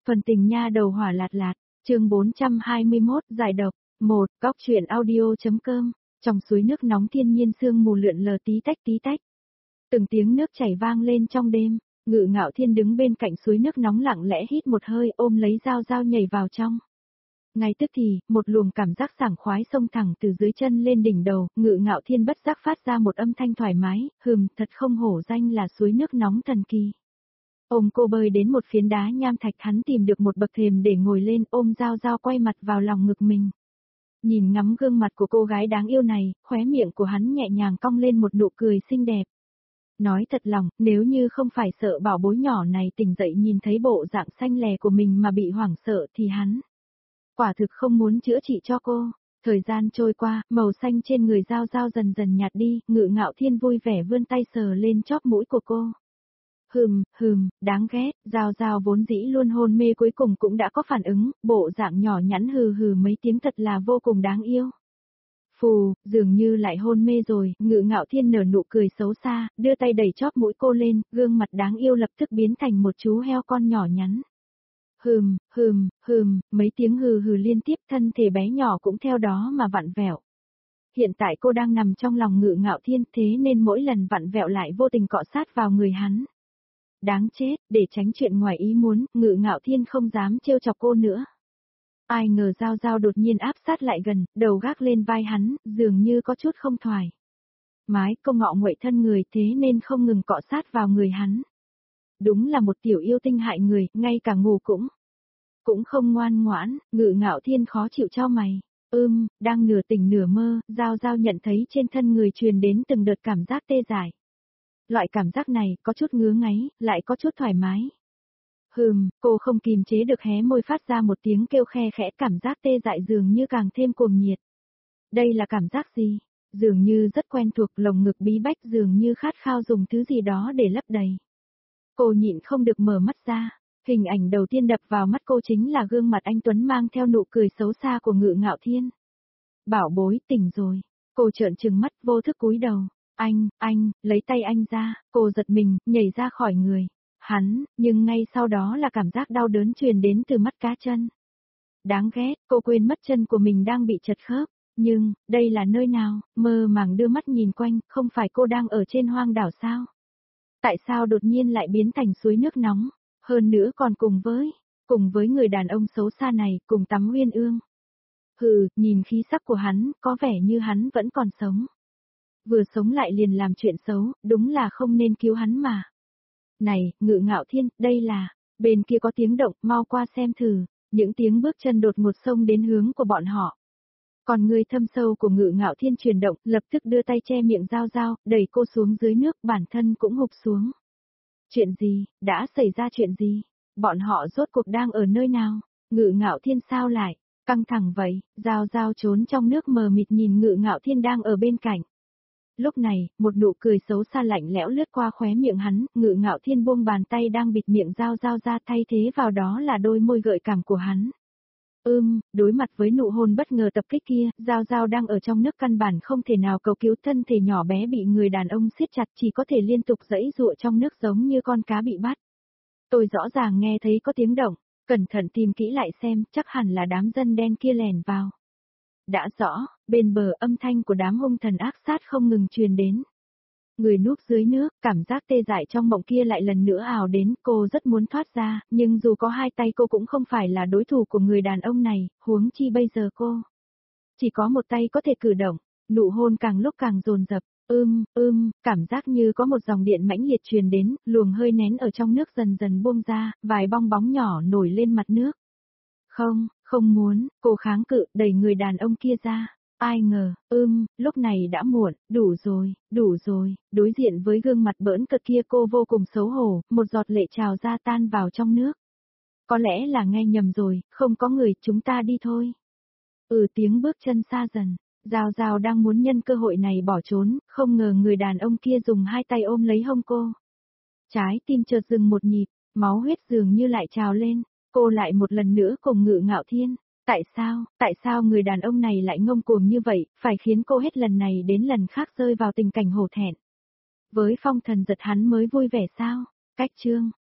Phần tình nha đầu hỏa lạt lạt, chương 421 giải độc, 1, góc truyện audio.com, trong suối nước nóng thiên nhiên sương mù lượn lờ tí tách tí tách. Từng tiếng nước chảy vang lên trong đêm, Ngự Ngạo Thiên đứng bên cạnh suối nước nóng lặng lẽ hít một hơi ôm lấy dao dao nhảy vào trong. Ngay tức thì, một luồng cảm giác sảng khoái xông thẳng từ dưới chân lên đỉnh đầu, Ngự Ngạo Thiên bất giác phát ra một âm thanh thoải mái, thật không hổ danh là suối nước nóng thần kỳ. Ôm cô bơi đến một phiến đá nham thạch, hắn tìm được một bậc thềm để ngồi lên, ôm dao dao quay mặt vào lòng ngực mình. Nhìn ngắm gương mặt của cô gái đáng yêu này, khóe miệng của hắn nhẹ nhàng cong lên một nụ cười xinh đẹp. Nói thật lòng, nếu như không phải sợ bảo bối nhỏ này tỉnh dậy nhìn thấy bộ dạng xanh lè của mình mà bị hoảng sợ thì hắn quả thực không muốn chữa trị cho cô. Thời gian trôi qua, màu xanh trên người dao dao dần dần nhạt đi, Ngự Ngạo Thiên vui vẻ vươn tay sờ lên chóp mũi của cô. Đáng ghét, dao dao vốn dĩ luôn hôn mê cuối cùng cũng đã có phản ứng, bộ dạng nhỏ nhắn mấy tiếng thật là vô cùng đáng yêu. Phù, dường như lại hôn mê rồi, Ngự Ngạo Thiên nở nụ cười xấu xa, đưa tay đẩy chóp mũi cô lên, gương mặt đáng yêu lập tức biến thành một chú heo con nhỏ nhắn. Mấy tiếng hừ liên tiếp, thân thể bé nhỏ cũng theo đó mà vặn vẹo. Hiện tại cô đang nằm trong lòng Ngự Ngạo Thiên, thế nên mỗi lần vặn vẹo lại vô tình cọ sát vào người hắn. Đáng chết, để tránh chuyện ngoài ý muốn, Ngự Ngạo Thiên không dám trêu chọc cô nữa. Ai ngờ dao dao đột nhiên áp sát lại gần, đầu gác lên vai hắn, dường như có chút không thoải mái, cô ngọ nguậy thân người thế nên không ngừng cọ sát vào người hắn. Đúng là một tiểu yêu tinh hại người, ngay cả ngủ cũng không ngoan ngoãn. Ngự Ngạo Thiên khó chịu chau mày. Đang nửa tỉnh nửa mơ, dao dao nhận thấy trên thân người truyền đến từng đợt cảm giác tê dại. Loại cảm giác này có chút ngứa ngáy, lại có chút thoải mái. Cô không kìm chế được hé môi phát ra một tiếng kêu khe khẽ, cảm giác tê dại dường như càng thêm cuồng nhiệt. Đây là cảm giác gì? Dường như rất quen thuộc, lồng ngực bí bách dường như khát khao dùng thứ gì đó để lấp đầy. Cô nhịn không được mở mắt ra, hình ảnh đầu tiên đập vào mắt cô chính là gương mặt anh Tuấn mang theo nụ cười xấu xa của Ngự Ngạo Thiên. Bảo bối, tỉnh rồi. Cô trợn trừng mắt vô thức cúi đầu. Anh, lấy tay anh ra, cô giật mình, nhảy ra khỏi người. Hắn, nhưng ngay sau đó là cảm giác đau đớn truyền đến từ mắt cá chân. Đáng ghét, cô quên mất chân của mình đang bị chật khớp. Nhưng, đây là nơi nào? Mơ màng đưa mắt nhìn quanh, không phải cô đang ở trên hoang đảo sao? Tại sao đột nhiên lại biến thành suối nước nóng? Hơn nữa còn cùng với người đàn ông xấu xa này, cùng tắm uyên ương. Nhìn khí sắc của hắn, có vẻ như hắn vẫn còn sống. Vừa sống lại liền làm chuyện xấu, đúng là không nên cứu hắn mà. Này, Ngự Ngạo Thiên, đây là, bên kia có tiếng động, mau qua xem thử. Những tiếng bước chân đột ngột xông đến hướng của bọn họ. Còn người thâm sâu của Ngự Ngạo Thiên chuyển động, lập tức đưa tay che miệng dao dao, đẩy cô xuống dưới nước, bản thân cũng hụp xuống. Chuyện gì, đã xảy ra chuyện gì? Bọn họ rốt cuộc đang ở nơi nào? Ngự Ngạo Thiên sao lại căng thẳng vậy? Dao dao trốn trong nước mờ mịt nhìn Ngự Ngạo Thiên đang ở bên cạnh. Lúc này, một nụ cười xấu xa lạnh lẽo lướt qua khóe miệng hắn, Ngự Ngạo Thiên buông bàn tay đang bịt miệng dao dao ra, thay thế vào đó là đôi môi gợi cảm của hắn. Đối mặt với nụ hôn bất ngờ tập kích kia, dao dao đang ở trong nước căn bản không thể nào cầu cứu, thân thể nhỏ bé bị người đàn ông siết chặt, chỉ có thể liên tục giãy giụa trong nước giống như con cá bị bắt. Tôi rõ ràng nghe thấy có tiếng động, cẩn thận tìm kỹ lại xem, chắc hẳn là đám dân đen kia lèn vào. Đã rõ, bên bờ âm thanh của đám hung thần ác sát không ngừng truyền đến. Người núp dưới nước, cảm giác tê dại trong mộng kia lại lần nữa ào đến, cô rất muốn thoát ra, nhưng dù có hai tay cô cũng không phải là đối thủ của người đàn ông này, huống chi bây giờ cô chỉ có một tay có thể cử động. Nụ hôn càng lúc càng dồn dập, cảm giác như có một dòng điện mãnh liệt truyền đến, luồng hơi nén ở trong nước dần dần buông ra, vài bong bóng nhỏ nổi lên mặt nước. Không muốn, cô kháng cự, đẩy người đàn ông kia ra. Ai ngờ, lúc này đã muộn, đủ rồi, đối diện với gương mặt bỡn cợt kia cô vô cùng xấu hổ, một giọt lệ trào ra tan vào trong nước. Có lẽ là nghe nhầm rồi, không có người, chúng ta đi thôi. Tiếng bước chân xa dần, Giao Giao đang muốn nhân cơ hội này bỏ trốn, không ngờ người đàn ông kia dùng hai tay ôm lấy hông cô. Trái tim chợt dừng một nhịp, máu huyết dường như lại trào lên, cô lại một lần nữa cùng Ngự Ngạo Thiên. Tại sao người đàn ông này lại ngông cuồng như vậy, phải khiến cô hết lần này đến lần khác rơi vào tình cảnh hổ thẹn. Với phong thần giật hắn mới vui vẻ sao? Cách chương